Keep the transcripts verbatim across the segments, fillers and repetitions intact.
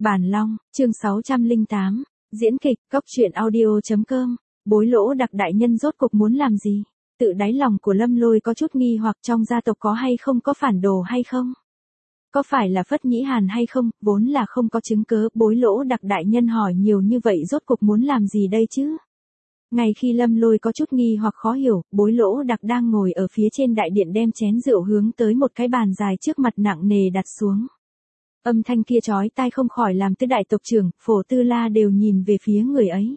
Bản Long, chương sáu trăm lẻ tám, diễn kịch, cốc truyện audio.com, Bối Lỗ Đặc đại nhân rốt cục muốn làm gì? Tự đáy lòng của Lâm Lôi có chút nghi hoặc trong gia tộc có hay không có phản đồ hay không? Có phải là Phất Nhĩ Hàn hay không, vốn là không có chứng cớ, Bối Lỗ Đặc đại nhân hỏi nhiều như vậy rốt cục muốn làm gì đây chứ? Ngay khi Lâm Lôi có chút nghi hoặc khó hiểu, Bối Lỗ Đặc đang ngồi ở phía trên đại điện đem chén rượu hướng tới một cái bàn dài trước mặt nặng nề đặt xuống. Âm thanh kia chói tai không khỏi làm tứ đại tộc trưởng, Phổ Tư La đều nhìn về phía người ấy.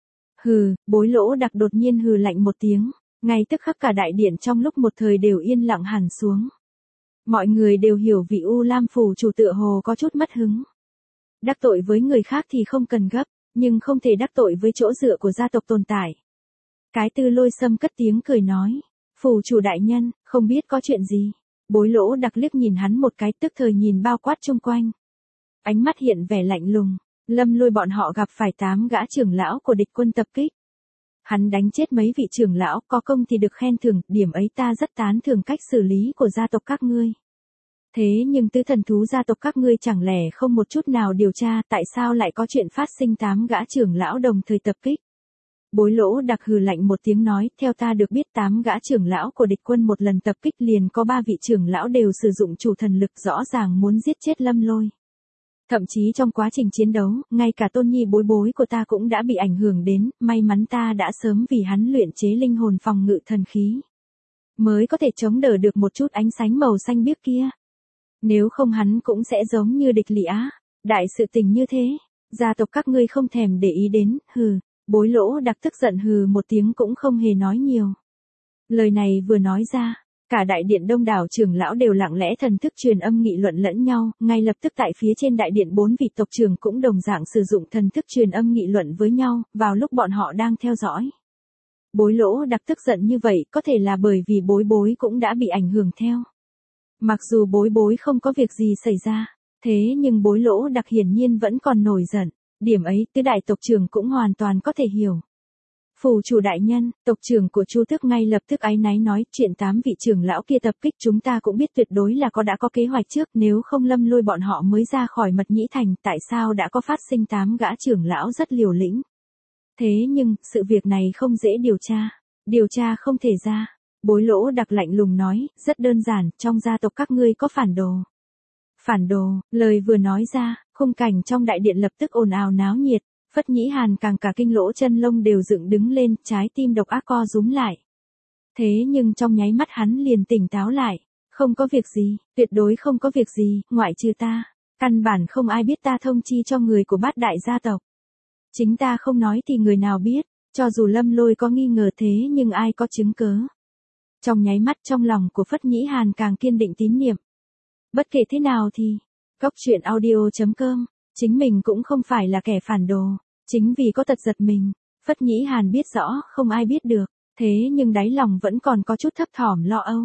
Hừ, Bối Lỗ Đặc đột nhiên hừ lạnh một tiếng, ngay tức khắc cả đại điện trong lúc một thời đều yên lặng hẳn xuống. Mọi người đều hiểu vị U Lam phủ chủ tựa hồ có chút mất hứng. Đắc tội với người khác thì không cần gấp, nhưng không thể đắc tội với chỗ dựa của gia tộc tồn tại. Cái Tư Lôi Sâm cất tiếng cười nói, phủ chủ đại nhân, không biết có chuyện gì. Bối Lỗ Đặc liếc nhìn hắn một cái, tức thời nhìn bao quát chung quanh. Ánh mắt hiện vẻ lạnh lùng, Lâm Lôi bọn họ gặp phải tám gã trưởng lão của địch quân tập kích. Hắn đánh chết mấy vị trưởng lão, có công thì được khen thưởng, điểm ấy ta rất tán thưởng cách xử lý của gia tộc các ngươi. Thế nhưng tứ thần thú gia tộc các ngươi chẳng lẽ không một chút nào điều tra, tại sao lại có chuyện phát sinh tám gã trưởng lão đồng thời tập kích? Bối Lỗ Đặc hừ lạnh một tiếng nói, theo ta được biết tám gã trưởng lão của địch quân một lần tập kích liền có ba vị trưởng lão đều sử dụng chủ thần lực, rõ ràng muốn giết chết Lâm Lôi. Thậm chí trong quá trình chiến đấu, ngay cả tôn nhi bối bối của ta cũng đã bị ảnh hưởng đến, may mắn ta đã sớm vì hắn luyện chế linh hồn phòng ngự thần khí. Mới có thể chống đỡ được một chút ánh sáng màu xanh biếc kia. Nếu không hắn cũng sẽ giống như địch Lị Á. Đại sự tình như thế, gia tộc các ngươi không thèm để ý đến, hừ. Bối Lỗ Đặc tức giận hừ một tiếng cũng không hề nói nhiều. Lời này vừa nói ra, cả đại điện đông đảo trưởng lão đều lặng lẽ thần thức truyền âm nghị luận lẫn nhau, ngay lập tức tại phía trên đại điện bốn vị tộc trưởng cũng đồng dạng sử dụng thần thức truyền âm nghị luận với nhau, vào lúc bọn họ đang theo dõi. Bối Lỗ Đặc tức giận như vậy có thể là bởi vì bối bối cũng đã bị ảnh hưởng theo. Mặc dù bối bối không có việc gì xảy ra, thế nhưng Bối Lỗ Đặc hiển nhiên vẫn còn nổi giận. Điểm ấy tứ đại tộc trưởng cũng hoàn toàn có thể hiểu. Phủ chủ đại nhân, tộc trưởng của Chu Tước ngay lập tức áy náy nói, chuyện tám vị trưởng lão kia tập kích chúng ta cũng biết tuyệt đối là có đã có kế hoạch trước, nếu không Lâm Lôi bọn họ mới ra khỏi Mật Nhĩ Thành, tại sao đã có phát sinh tám gã trưởng lão rất liều lĩnh. Thế nhưng, sự việc này không dễ điều tra, điều tra không thể ra. Bối Lỗ Đặc lạnh lùng nói, rất đơn giản, trong gia tộc các ngươi có phản đồ. Phản đồ, lời vừa nói ra, khung cảnh trong đại điện lập tức ồn ào náo nhiệt, Phất Nhĩ Hàn càng cả kinh lỗ chân lông đều dựng đứng lên, trái tim độc ác co rúm lại. Thế nhưng trong nháy mắt hắn liền tỉnh táo lại, không có việc gì, tuyệt đối không có việc gì, ngoại trừ ta, căn bản không ai biết ta thông chi cho người của bát đại gia tộc. Chính ta không nói thì người nào biết, cho dù Lâm Lôi có nghi ngờ thế nhưng ai có chứng cớ. Trong nháy mắt trong lòng của Phất Nhĩ Hàn càng kiên định tín niệm. Bất kể thế nào thì, cốc truyện audio.com, chính mình cũng không phải là kẻ phản đồ, chính vì có tật giật mình, Phất Nhĩ Hàn biết rõ không ai biết được, thế nhưng đáy lòng vẫn còn có chút thấp thỏm lo âu.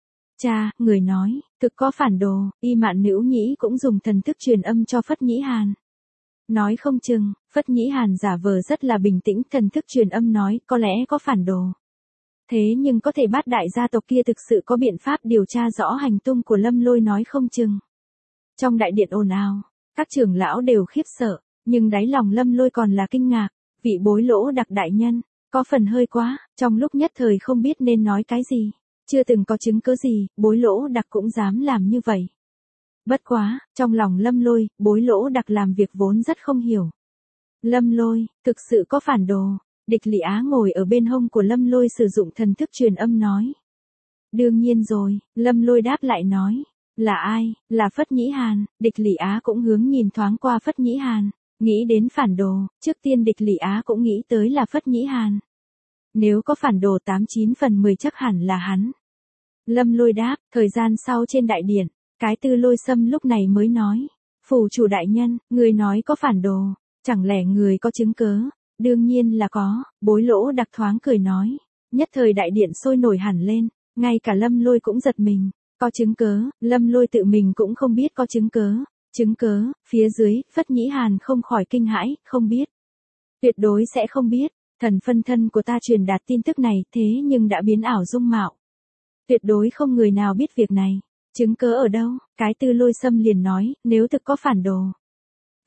Cha, người nói, thực có phản đồ, Y Mạn Nữu Nhĩ cũng dùng thần thức truyền âm cho Phất Nhĩ Hàn. Nói không chừng, Phất Nhĩ Hàn giả vờ rất là bình tĩnh, thần thức truyền âm nói, có lẽ có phản đồ. Thế nhưng có thể bát đại gia tộc kia thực sự có biện pháp điều tra rõ hành tung của Lâm Lôi nói không chừng. Trong đại điện ồn ào, các trưởng lão đều khiếp sợ, nhưng đáy lòng Lâm Lôi còn là kinh ngạc, vị Bối Lỗ Đặc đại nhân, có phần hơi quá, trong lúc nhất thời không biết nên nói cái gì, chưa từng có chứng cứ gì, Bối Lỗ Đặc cũng dám làm như vậy. Bất quá, trong lòng Lâm Lôi, Bối Lỗ Đặc làm việc vốn rất không hiểu. Lâm Lôi, thực sự có phản đồ. Địch Lị Á ngồi ở bên hông của Lâm Lôi sử dụng thần thức truyền âm nói. Đương nhiên rồi, Lâm Lôi đáp lại nói. Là ai, là Phất Nhĩ Hàn, địch Lị Á cũng hướng nhìn thoáng qua Phất Nhĩ Hàn, nghĩ đến phản đồ, trước tiên địch Lị Á cũng nghĩ tới là Phất Nhĩ Hàn. Nếu có phản đồ tám chín phần mười chắc hẳn là hắn. Lâm Lôi đáp, thời gian sau trên đại điện, cái Tư Lôi Sâm lúc này mới nói. Phủ chủ đại nhân, người nói có phản đồ, chẳng lẽ người có chứng cớ? Đương nhiên là có, Bối Lỗ Đặc thoáng cười nói. Nhất thời đại điện sôi nổi hẳn lên, ngay cả Lâm Lôi cũng giật mình. Có chứng cớ, Lâm Lôi tự mình cũng không biết có chứng cớ. Chứng cớ, phía dưới, Phất Nhĩ Hàn không khỏi kinh hãi, không biết. Tuyệt đối sẽ không biết, thần phân thân của ta truyền đạt tin tức này thế nhưng đã biến ảo dung mạo. Tuyệt đối không người nào biết việc này. Chứng cớ ở đâu, cái Tư Lôi Sâm liền nói, nếu thực có phản đồ.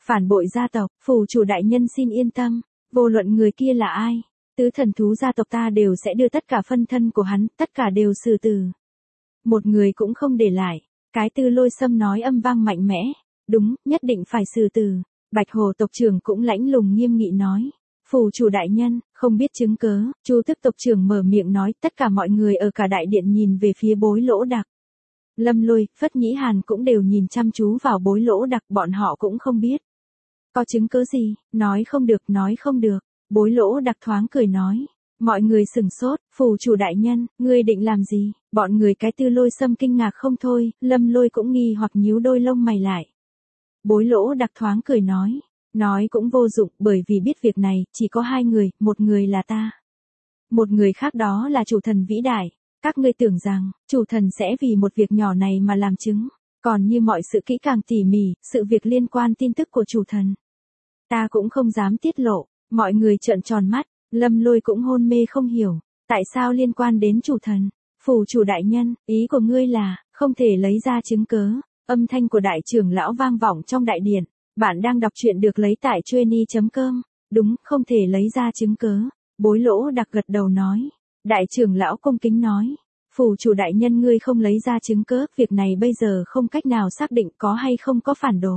Phản bội gia tộc, phủ chủ đại nhân xin yên tâm, vô luận người kia là ai, tứ thần thú gia tộc ta đều sẽ đưa tất cả phân thân của hắn, tất cả đều xử tử. Một người cũng không để lại, cái Tư Lôi Sâm nói âm vang mạnh mẽ, đúng, nhất định phải xử tử. Bạch Hồ tộc trưởng cũng lãnh lùng nghiêm nghị nói. Phủ chủ đại nhân, không biết chứng cớ, Chu Tức tộc trưởng mở miệng nói, tất cả mọi người ở cả đại điện nhìn về phía Bối Lỗ Đặc. Lâm Lôi, Phất Nhĩ Hàn cũng đều nhìn chăm chú vào Bối Lỗ Đặc, bọn họ cũng không biết. Có chứng cớ gì, nói không được, nói không được. Bối Lỗ Đặc thoáng cười nói. Mọi người sửng sốt, phủ chủ đại nhân, ngươi định làm gì? Bọn người cái Tư Lôi Sâm kinh ngạc không thôi, Lâm Lôi cũng nghi hoặc nhíu đôi lông mày lại. Bối Lỗ Đặc thoáng cười nói. Nói cũng vô dụng, bởi vì biết việc này, chỉ có hai người, một người là ta. Một người khác đó là chủ thần vĩ đại. Các ngươi tưởng rằng, chủ thần sẽ vì một việc nhỏ này mà làm chứng. Còn như mọi sự kỹ càng tỉ mỉ, sự việc liên quan tin tức của chủ thần. Ta cũng không dám tiết lộ, mọi người trợn tròn mắt, Lâm Lôi cũng hôn mê không hiểu. Tại sao liên quan đến chủ thần? Phủ chủ đại nhân, ý của ngươi là, không thể lấy ra chứng cớ. Âm thanh của đại trưởng lão vang vọng trong đại điện. Bạn đang đọc truyện được lấy tại trueni chấm com. Đúng, không thể lấy ra chứng cớ. Bối Lỗ Đặc gật đầu nói. Đại trưởng lão cung kính nói. Phủ chủ đại nhân ngươi không lấy ra chứng cớ, việc này bây giờ không cách nào xác định có hay không có phản đồ.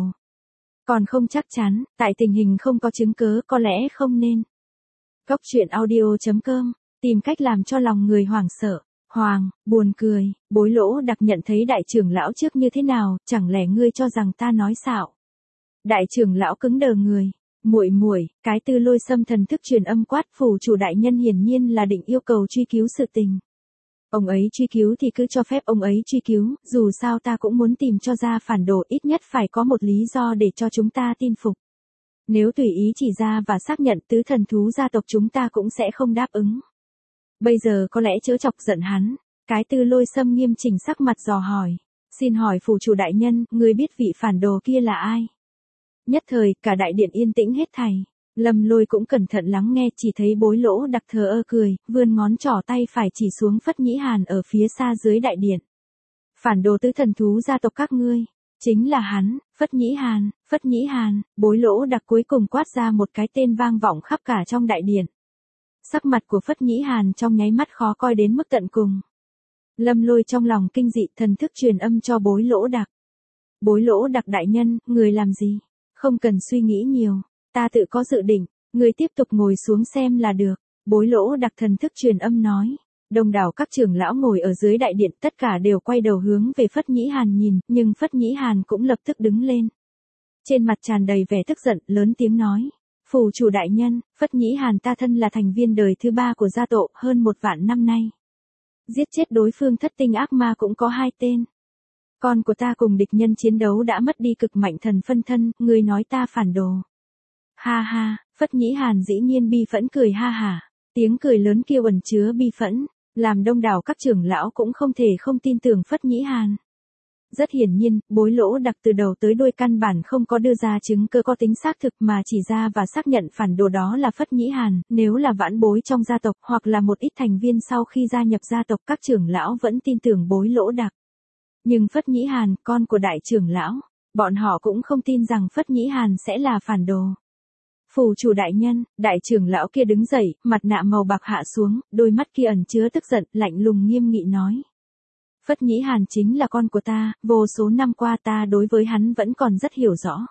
Còn không chắc chắn, tại tình hình không có chứng cớ có lẽ không nên. Góc truyện audio chấm com, tìm cách làm cho lòng người hoảng sợ. Hoàng, buồn cười, Bối Lỗ Đặc nhận thấy đại trưởng lão trước như thế nào, chẳng lẽ ngươi cho rằng ta nói xạo. Đại trưởng lão cứng đờ người, muội muội, cái Tư Lôi Sâm thần thức truyền âm quát, phủ chủ đại nhân hiển nhiên là định yêu cầu truy cứu sự tình. Ông ấy truy cứu thì cứ cho phép ông ấy truy cứu, dù sao ta cũng muốn tìm cho ra phản đồ, ít nhất phải có một lý do để cho chúng ta tin phục. Nếu tùy ý chỉ ra và xác nhận, tứ thần thú gia tộc chúng ta cũng sẽ không đáp ứng. Bây giờ có lẽ chớ chọc giận hắn, cái Tư Lôi Sâm nghiêm chỉnh sắc mặt dò hỏi. Xin hỏi phủ chủ đại nhân, người biết vị phản đồ kia là ai? Nhất thời, cả đại điện yên tĩnh hết thảy. Lâm Lôi cũng cẩn thận lắng nghe, chỉ thấy Bối Lỗ Đặc thờ ơ cười, vươn ngón trỏ tay phải chỉ xuống Phất Nhĩ Hàn ở phía xa dưới đại điện. Phản đồ tứ thần thú gia tộc các ngươi, chính là hắn, Phất Nhĩ Hàn, Phất Nhĩ Hàn. Bối Lỗ Đặc cuối cùng quát ra một cái tên vang vọng khắp cả trong đại điện. Sắc mặt của Phất Nhĩ Hàn trong nháy mắt khó coi đến mức tận cùng. Lâm Lôi trong lòng kinh dị, thần thức truyền âm cho Bối Lỗ Đặc. Bối Lỗ Đặc đại nhân, người làm gì? Không cần suy nghĩ nhiều, ta tự có dự định, người tiếp tục ngồi xuống xem là được. Bối Lỗ Đặc thần thức truyền âm nói. Đông đảo các trưởng lão ngồi ở dưới đại điện tất cả đều quay đầu hướng về Phất Nhĩ Hàn nhìn, nhưng Phất Nhĩ Hàn cũng lập tức đứng lên. Trên mặt tràn đầy vẻ tức giận, lớn tiếng nói. Phủ chủ đại nhân, Phất Nhĩ Hàn ta thân là thành viên đời thứ ba của gia tộc hơn một vạn năm nay. Giết chết đối phương thất tinh ác ma cũng có hai tên. Con của ta cùng địch nhân chiến đấu đã mất đi cực mạnh thần phân thân, ngươi nói ta phản đồ. Ha ha, Phất Nhĩ Hàn dĩ nhiên bi phẫn cười ha hả. Tiếng cười lớn kia ẩn chứa bi phẫn, làm đông đảo các trưởng lão cũng không thể không tin tưởng Phất Nhĩ Hàn. Rất hiển nhiên, Bối Lỗ Đặc từ đầu tới đuôi căn bản không có đưa ra chứng cứ có tính xác thực mà chỉ ra và xác nhận phản đồ đó là Phất Nhĩ Hàn, nếu là vãn bối trong gia tộc hoặc là một ít thành viên sau khi gia nhập gia tộc các trưởng lão vẫn tin tưởng Bối Lỗ Đặc. Nhưng Phất Nhĩ Hàn, con của đại trưởng lão, bọn họ cũng không tin rằng Phất Nhĩ Hàn sẽ là phản đồ. Phủ chủ đại nhân, đại trưởng lão kia đứng dậy, mặt nạ màu bạc hạ xuống, đôi mắt kia ẩn chứa tức giận, lạnh lùng nghiêm nghị nói. Phất Nhĩ Hàn chính là con của ta, vô số năm qua ta đối với hắn vẫn còn rất hiểu rõ.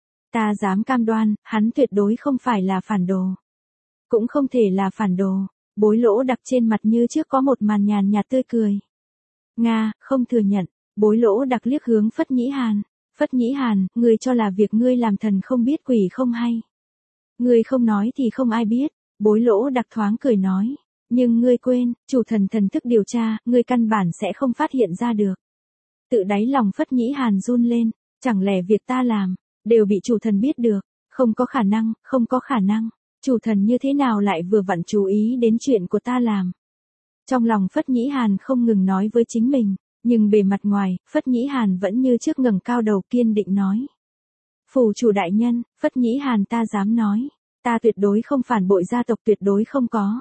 Ta dám cam đoan, hắn tuyệt đối không phải là phản đồ. Cũng không thể là phản đồ. Bối Lỗ Đặc trên mặt như trước có một màn nhàn nhạt tươi cười. Nga, không thừa nhận. Bối Lỗ Đặc liếc hướng Phất Nhĩ Hàn. Phất Nhĩ Hàn, ngươi cho là việc ngươi làm thần không biết quỷ không hay. Ngươi không nói thì không ai biết. Bối Lỗ Đặc thoáng cười nói. Nhưng ngươi quên, chủ thần thần thức điều tra, ngươi căn bản sẽ không phát hiện ra được. Tự đáy lòng Phất Nhĩ Hàn run lên, chẳng lẽ việc ta làm, đều bị chủ thần biết được, không có khả năng, không có khả năng, chủ thần như thế nào lại vừa vặn chú ý đến chuyện của ta làm. Trong lòng Phất Nhĩ Hàn không ngừng nói với chính mình, nhưng bề mặt ngoài, Phất Nhĩ Hàn vẫn như trước ngẩng cao đầu kiên định nói. Phủ chủ đại nhân, Phất Nhĩ Hàn ta dám nói, ta tuyệt đối không phản bội gia tộc, tuyệt đối không có.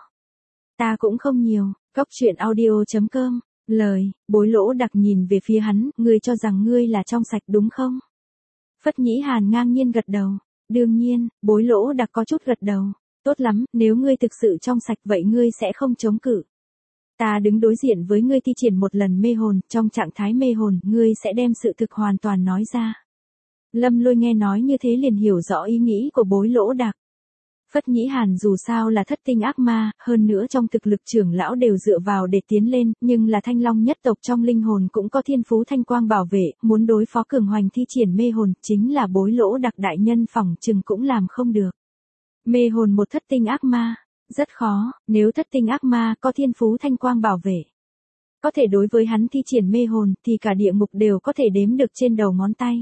Ta cũng không nhiều, góc truyện audio chấm com, lời, Bối Lỗ Đặc nhìn về phía hắn, ngươi cho rằng ngươi là trong sạch đúng không? Phất Nhĩ Hàn ngang nhiên gật đầu. Đương nhiên, Bối Lỗ Đặc có chút gật đầu. Tốt lắm, nếu ngươi thực sự trong sạch vậy ngươi sẽ không chống cự. Ta đứng đối diện với ngươi thi triển một lần mê hồn, trong trạng thái mê hồn, ngươi sẽ đem sự thực hoàn toàn nói ra. Lâm Lôi nghe nói như thế liền hiểu rõ ý nghĩ của Bối Lỗ Đặc. Phất Nhĩ Hàn dù sao là thất tinh ác ma, hơn nữa trong thực lực trưởng lão đều dựa vào để tiến lên, nhưng là Thanh Long nhất tộc trong linh hồn cũng có thiên phú thanh quang bảo vệ, muốn đối phó cường hoành thi triển mê hồn, chính là Bối Lỗ Đặc đại nhân phỏng chừng cũng làm không được. Mê hồn một thất tinh ác ma, rất khó, nếu thất tinh ác ma có thiên phú thanh quang bảo vệ. Có thể đối với hắn thi triển mê hồn thì cả địa ngục đều có thể đếm được trên đầu ngón tay.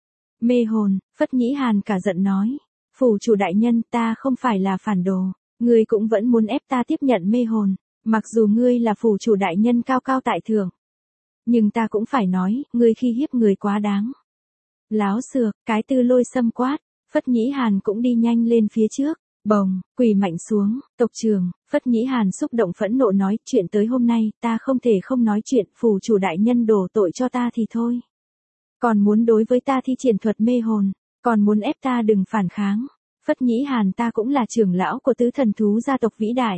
Mê hồn, Phất Nhĩ Hàn cả giận nói. Phủ chủ đại nhân, ta không phải là phản đồ, ngươi cũng vẫn muốn ép ta tiếp nhận mê hồn, mặc dù ngươi là phủ chủ đại nhân cao cao tại thượng. Nhưng ta cũng phải nói, ngươi khi hiếp người quá đáng. Láo xược, cái Tư Lôi xâm quát, Phất Nhĩ Hàn cũng đi nhanh lên phía trước, bồng, quỳ mạnh xuống, tộc trưởng, Phất Nhĩ Hàn xúc động phẫn nộ nói, chuyện tới hôm nay, ta không thể không nói chuyện, phủ chủ đại nhân đổ tội cho ta thì thôi. Còn muốn đối với ta thi triển thuật mê hồn. Còn muốn ép ta đừng phản kháng. Phất Nhĩ Hàn, ta cũng là trưởng lão của tứ thần thú gia tộc vĩ đại.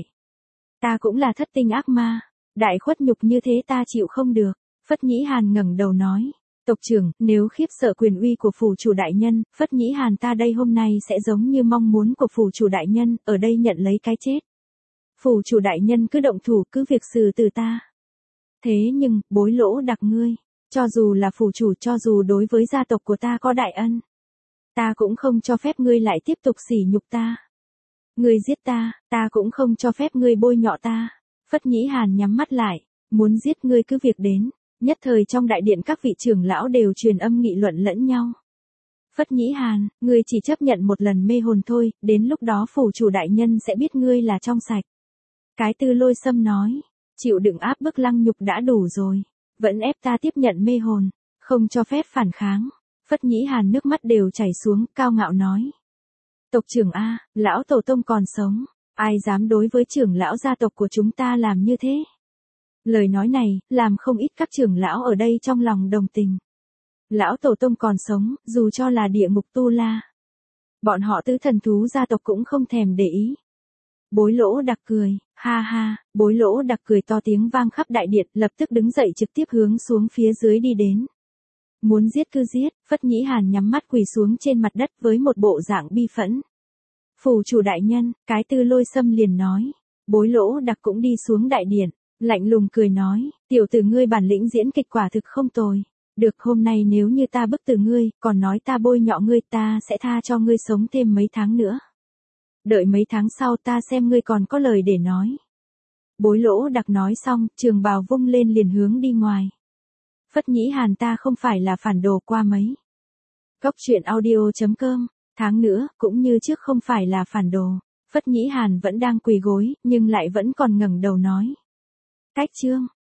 Ta cũng là thất tinh ác ma. Đại khuất nhục như thế ta chịu không được. Phất Nhĩ Hàn ngẩng đầu nói. Tộc trưởng, nếu khiếp sợ quyền uy của phủ chủ đại nhân, Phất Nhĩ Hàn ta đây hôm nay sẽ giống như mong muốn của phủ chủ đại nhân, ở đây nhận lấy cái chết. Phủ chủ đại nhân cứ động thủ, cứ việc xử từ ta. Thế nhưng, Bối Lỗ Đặc ngươi, cho dù là phủ chủ, cho dù đối với gia tộc của ta có đại ân, ta cũng không cho phép ngươi lại tiếp tục sỉ nhục ta. Ngươi giết ta, ta cũng không cho phép ngươi bôi nhọ ta. Phất Nhĩ Hàn nhắm mắt lại, muốn giết ngươi cứ việc đến. Nhất thời trong đại điện các vị trưởng lão đều truyền âm nghị luận lẫn nhau. Phất Nhĩ Hàn, ngươi chỉ chấp nhận một lần mê hồn thôi, đến lúc đó phủ chủ đại nhân sẽ biết ngươi là trong sạch. Cái Tư Lôi xâm nói, chịu đựng áp bức lăng nhục đã đủ rồi, vẫn ép ta tiếp nhận mê hồn, không cho phép phản kháng. Phất Nhĩ Hàn nước mắt đều chảy xuống, cao ngạo nói. Tộc trưởng A, lão tổ tông còn sống, ai dám đối với trưởng lão gia tộc của chúng ta làm như thế? Lời nói này, làm không ít các trưởng lão ở đây trong lòng đồng tình. Lão tổ tông còn sống, dù cho là địa ngục tu la. Bọn họ tứ thần thú gia tộc cũng không thèm để ý. Bối Lỗ Đặc cười, ha ha, Bối Lỗ Đặc cười to tiếng vang khắp đại điện, lập tức đứng dậy trực tiếp hướng xuống phía dưới đi đến. Muốn giết cứ giết, Phất Nhĩ Hàn nhắm mắt quỳ xuống trên mặt đất với một bộ dạng bi phẫn. Phủ chủ đại nhân, cái Tư Lôi xâm liền nói. Bối Lỗ Đặc cũng đi xuống đại điện, lạnh lùng cười nói, tiểu tử ngươi bản lĩnh diễn kịch quả thực không tồi. Được, hôm nay nếu như ta bức tử ngươi, còn nói ta bôi nhọ ngươi, ta sẽ tha cho ngươi sống thêm mấy tháng nữa. Đợi mấy tháng sau ta xem ngươi còn có lời để nói. Bối Lỗ Đặc nói xong, trường bào vung lên liền hướng đi ngoài. Phất Nhĩ Hàn, ta không phải là phản đồ qua mấy. Cốc truyện audio chấm com, tháng nữa, cũng như trước không phải là phản đồ. Phất Nhĩ Hàn vẫn đang quỳ gối, nhưng lại vẫn còn ngẩng đầu nói. Cách chương.